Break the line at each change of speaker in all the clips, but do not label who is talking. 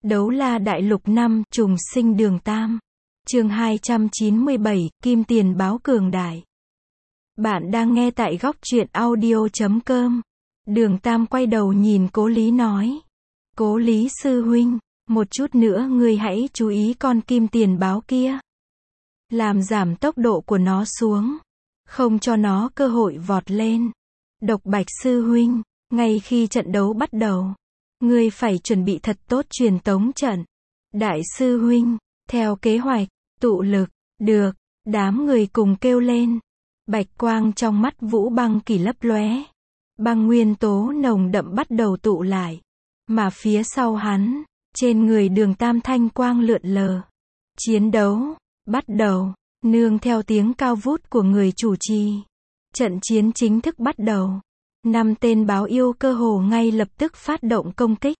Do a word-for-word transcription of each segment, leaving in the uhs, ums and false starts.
Đấu la đại lục năm, trùng sinh đường Tam. Chương hai trăm chín mươi bảy, Kim tiền báo cường đại. Bạn đang nghe tại góc truyện audio chấm com. Đường Tam quay đầu nhìn Cố Lý nói. Cố Lý sư huynh, một chút nữa ngươi hãy chú ý con kim tiền báo kia. Làm giảm tốc độ của nó xuống. Không cho nó cơ hội vọt lên. Độc Bạch sư huynh, ngay khi trận đấu bắt đầu, ngươi phải chuẩn bị thật tốt truyền tống trận. Đại sư huynh, theo kế hoạch, tụ lực, được, đám người cùng kêu lên. Bạch quang trong mắt Vũ Băng Kỳ lấp lóe. Băng nguyên tố nồng đậm bắt đầu tụ lại. Mà phía sau hắn, trên người Đường Tam thanh quang lượn lờ. Chiến đấu, bắt đầu, nương theo tiếng cao vút của người chủ trì. Trận chiến chính thức bắt đầu. Năm tên báo yêu cơ hồ ngay lập tức phát động công kích.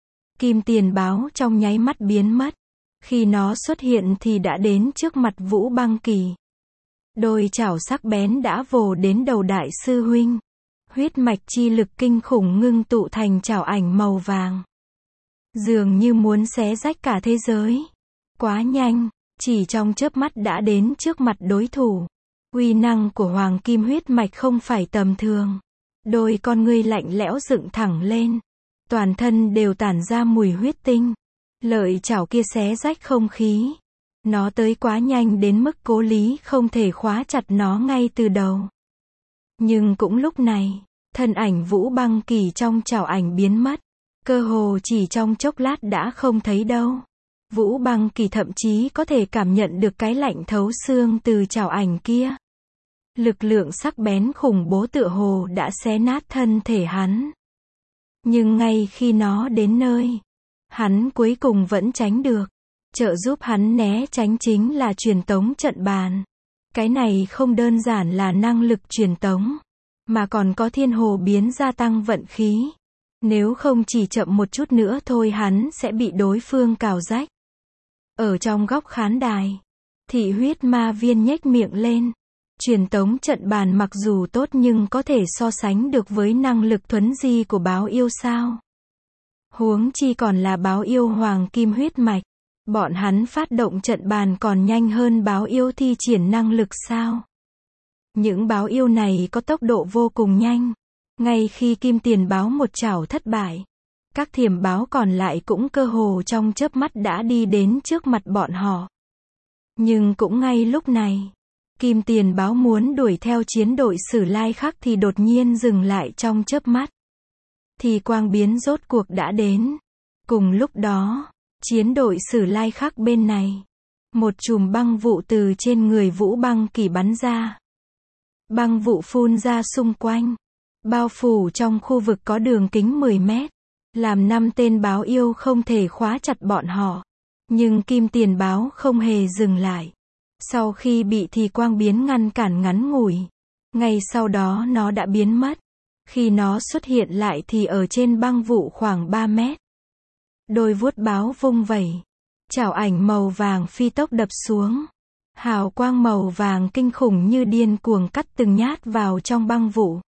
Kim tiền báo trong nháy mắt biến mất. Khi nó xuất hiện thì đã đến trước mặt Vũ Băng Kỳ. Đôi chảo sắc bén đã vồ đến đầu đại sư huynh. Huyết mạch chi lực kinh khủng ngưng tụ thành chảo ảnh màu vàng. Dường như muốn xé rách cả thế giới. Quá nhanh, chỉ trong chớp mắt đã đến trước mặt đối thủ. Uy năng của hoàng kim huyết mạch không phải tầm thường. Đôi con ngươi lạnh lẽo dựng thẳng lên. Toàn thân đều tản ra mùi huyết tinh. Lợi chảo kia xé rách không khí. Nó tới quá nhanh đến mức Cố Lý không thể khóa chặt nó ngay từ đầu. Nhưng cũng lúc này, thân ảnh Vũ Băng Kỳ trong chảo ảnh biến mất. Cơ hồ chỉ trong chốc lát đã không thấy đâu. Vũ Băng Kỳ thậm chí có thể cảm nhận được cái lạnh thấu xương từ chảo ảnh kia. Lực lượng sắc bén khủng bố tựa hồ đã xé nát thân thể hắn. Nhưng ngay khi nó đến nơi, hắn cuối cùng vẫn tránh được. Trợ giúp hắn né tránh chính là truyền tống trận bàn. Cái này không đơn giản là năng lực truyền tống, mà còn có thiên hồ biến gia tăng vận khí. Nếu không chỉ chậm một chút nữa thôi hắn sẽ bị đối phương cào rách. Ở trong góc khán đài, thị huyết ma viên nhếch miệng lên. Truyền tống trận bàn mặc dù tốt nhưng có thể so sánh được với năng lực thuấn di của báo yêu sao? Huống chi còn là báo yêu hoàng kim huyết mạch. Bọn hắn phát động trận bàn còn nhanh hơn báo yêu thi triển năng lực sao? Những báo yêu này có tốc độ vô cùng nhanh. Ngay khi kim tiền báo một chảo thất bại, các thiểm báo còn lại cũng cơ hồ trong chớp mắt đã đi đến trước mặt bọn họ. Nhưng cũng ngay lúc này, kim tiền báo muốn đuổi theo chiến đội Sử Lai Khắc thì đột nhiên dừng lại trong chớp mắt. Thì quang biến rốt cuộc đã đến. Cùng lúc đó, chiến đội Sử Lai Khắc bên này, một chùm băng vụ từ trên người Vũ Băng Kỳ bắn ra. Băng vụ phun ra xung quanh, bao phủ trong khu vực có đường kính mười mét, làm năm tên báo yêu không thể khóa chặt bọn họ. Nhưng kim tiền báo không hề dừng lại. Sau khi bị thì quang biến ngăn cản ngắn ngủi, ngay sau đó nó đã biến mất. Khi nó xuất hiện lại thì ở trên băng vụ khoảng ba mét. Đôi vuốt báo vung vẩy, chảo ảnh màu vàng phi tốc đập xuống. Hào quang màu vàng kinh khủng như điên cuồng cắt từng nhát vào trong băng vụ.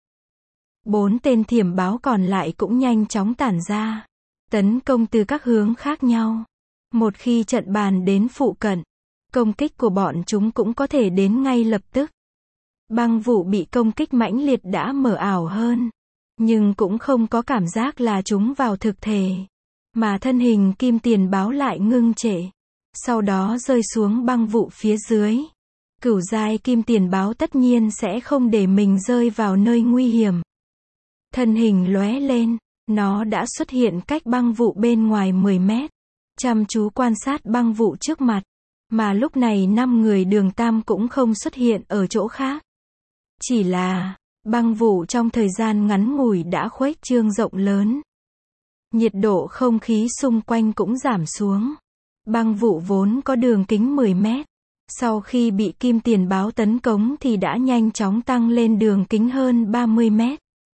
Bốn tên thiểm báo còn lại cũng nhanh chóng tản ra, tấn công từ các hướng khác nhau. Một khi trận bàn đến phụ cận, công kích của bọn chúng cũng có thể đến ngay lập tức. Băng vụ bị công kích mãnh liệt đã mờ ảo hơn, nhưng cũng không có cảm giác là chúng vào thực thể, mà thân hình kim tiền báo lại ngưng trệ, sau đó rơi xuống băng vụ phía dưới. Cửu giai kim tiền báo tất nhiên sẽ không để mình rơi vào nơi nguy hiểm. Thân hình lóe lên, nó đã xuất hiện cách băng vụ bên ngoài mười mét, chăm chú quan sát băng vụ trước mặt. Mà lúc này năm người Đường Tam cũng không xuất hiện ở chỗ khác. Chỉ là, băng vụ trong thời gian ngắn ngủi đã khuếch trương rộng lớn. Nhiệt độ không khí xung quanh cũng giảm xuống. Băng vụ vốn có đường kính mười mét. Sau khi bị kim tiền báo tấn công thì đã nhanh chóng tăng lên đường kính hơn ba mươi mét.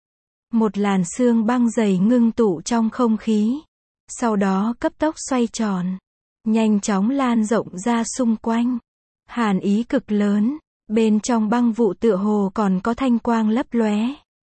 Một làn sương băng dày ngưng tụ trong không khí. Sau đó cấp tốc xoay tròn, nhanh chóng lan rộng ra xung quanh. Hàn ý cực lớn, bên trong băng vụ tựa hồ còn có thanh quang lấp lóe.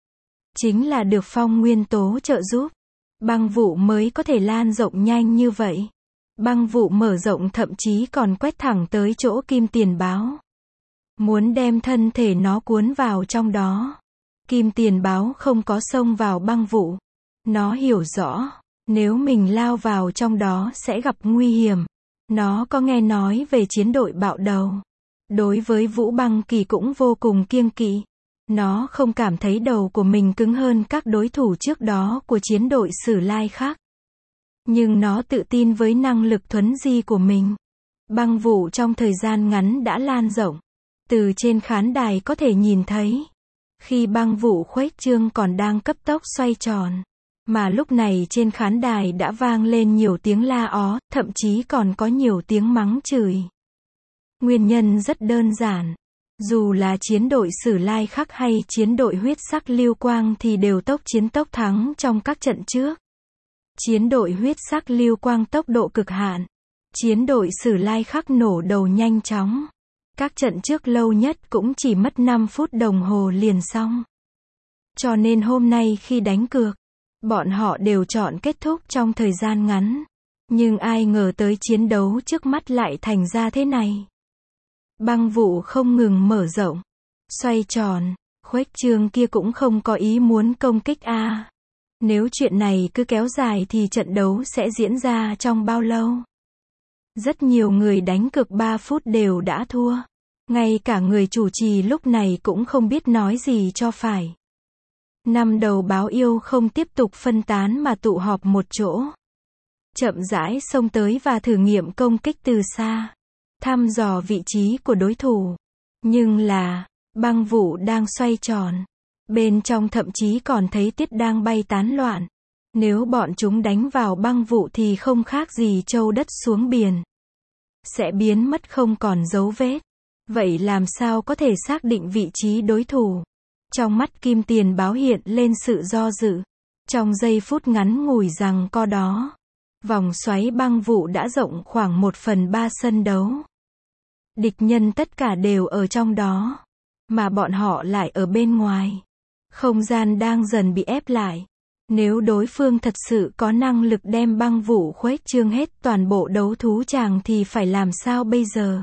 Chính là được phong nguyên tố trợ giúp, băng vụ mới có thể lan rộng nhanh như vậy. Băng vụ mở rộng thậm chí còn quét thẳng tới chỗ kim tiền báo. Muốn đem thân thể nó cuốn vào trong đó. Kim tiền báo không có xông vào băng vụ. Nó hiểu rõ, nếu mình lao vào trong đó sẽ gặp nguy hiểm. Nó có nghe nói về chiến đội bạo đầu. Đối với Vũ Băng Kỳ cũng vô cùng kiêng kỵ. Nó không cảm thấy đầu của mình cứng hơn các đối thủ trước đó của chiến đội Sử Lai khác. Nhưng nó tự tin với năng lực thuấn di của mình. Băng vụ trong thời gian ngắn đã lan rộng. Từ trên khán đài có thể nhìn thấy. Khi băng vụ khuếch trương còn đang cấp tốc xoay tròn. Mà lúc này trên khán đài đã vang lên nhiều tiếng la ó, thậm chí còn có nhiều tiếng mắng chửi. Nguyên nhân rất đơn giản. Dù là chiến đội Sử Lai Khắc hay chiến đội huyết sắc Lưu Quang thì đều tốc chiến tốc thắng trong các trận trước. Chiến đội huyết sắc Lưu Quang tốc độ cực hạn. Chiến đội Sử Lai Khắc nổ đầu nhanh chóng. Các trận trước lâu nhất cũng chỉ mất năm phút đồng hồ liền xong. Cho nên hôm nay khi đánh cược, bọn họ đều chọn kết thúc trong thời gian ngắn. Nhưng ai ngờ tới chiến đấu trước mắt lại thành ra thế này. Băng vụ không ngừng mở rộng, xoay tròn, khuếch trương kia cũng không có ý muốn công kích a. À. Nếu chuyện này cứ kéo dài thì trận đấu sẽ diễn ra trong bao lâu? Rất nhiều người đánh cược ba phút đều đã thua. Ngay cả người chủ trì lúc này cũng không biết nói gì cho phải. Năm đầu báo yêu không tiếp tục phân tán mà tụ họp một chỗ. Chậm rãi xông tới và thử nghiệm công kích từ xa. Thăm dò vị trí của đối thủ. Nhưng là, băng vụ đang xoay tròn. Bên trong thậm chí còn thấy tiết đang bay tán loạn. Nếu bọn chúng đánh vào băng vụ thì không khác gì châu đất xuống biển. Sẽ biến mất không còn dấu vết. Vậy làm sao có thể xác định vị trí đối thủ? Trong mắt kim tiền báo hiện lên sự do dự. Trong giây phút ngắn ngủi rằng co đó. Vòng xoáy băng vụ đã rộng khoảng một phần ba sân đấu. Địch nhân tất cả đều ở trong đó. Mà bọn họ lại ở bên ngoài. Không gian đang dần bị ép lại. Nếu đối phương thật sự có năng lực đem băng vụ khuếch trương hết toàn bộ đấu thú tràng thì phải làm sao bây giờ?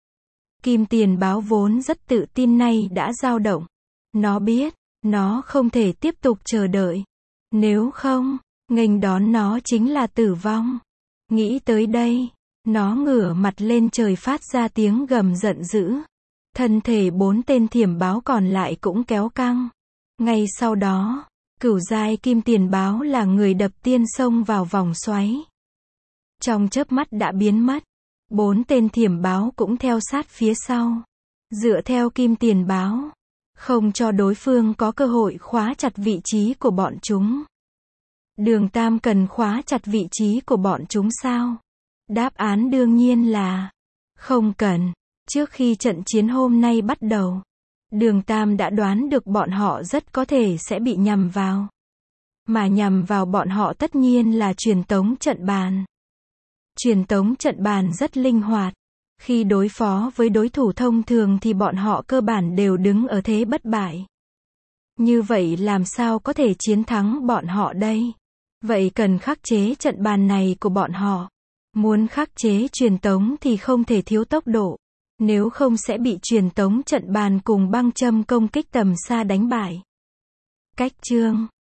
Kim tiền báo vốn rất tự tin nay đã dao động. Nó biết, nó không thể tiếp tục chờ đợi. Nếu không, nghênh đón nó chính là tử vong. Nghĩ tới đây, nó ngửa mặt lên trời phát ra tiếng gầm giận dữ. Thân thể bốn tên thiểm báo còn lại cũng kéo căng. Ngay sau đó, cửu giai kim tiền báo là người đập tiên xông vào vòng xoáy. Trong chớp mắt đã biến mất. Bốn tên thiểm báo cũng theo sát phía sau. Dựa theo kim tiền báo. Không cho đối phương có cơ hội khóa chặt vị trí của bọn chúng. Đường Tam cần khóa chặt vị trí của bọn chúng sao? Đáp án đương nhiên là không cần. Trước khi trận chiến hôm nay bắt đầu, Đường Tam đã đoán được bọn họ rất có thể sẽ bị nhằm vào. Mà nhằm vào bọn họ tất nhiên là truyền tống trận bàn. Truyền tống trận bàn rất linh hoạt. Khi đối phó với đối thủ thông thường thì bọn họ cơ bản đều đứng ở thế bất bại. Như vậy làm sao có thể chiến thắng bọn họ đây? Vậy cần khắc chế trận bàn này của bọn họ. Muốn khắc chế truyền tống thì không thể thiếu tốc độ. Nếu không sẽ bị truyền tống trận bàn cùng băng châm công kích tầm xa đánh bại. Cách chương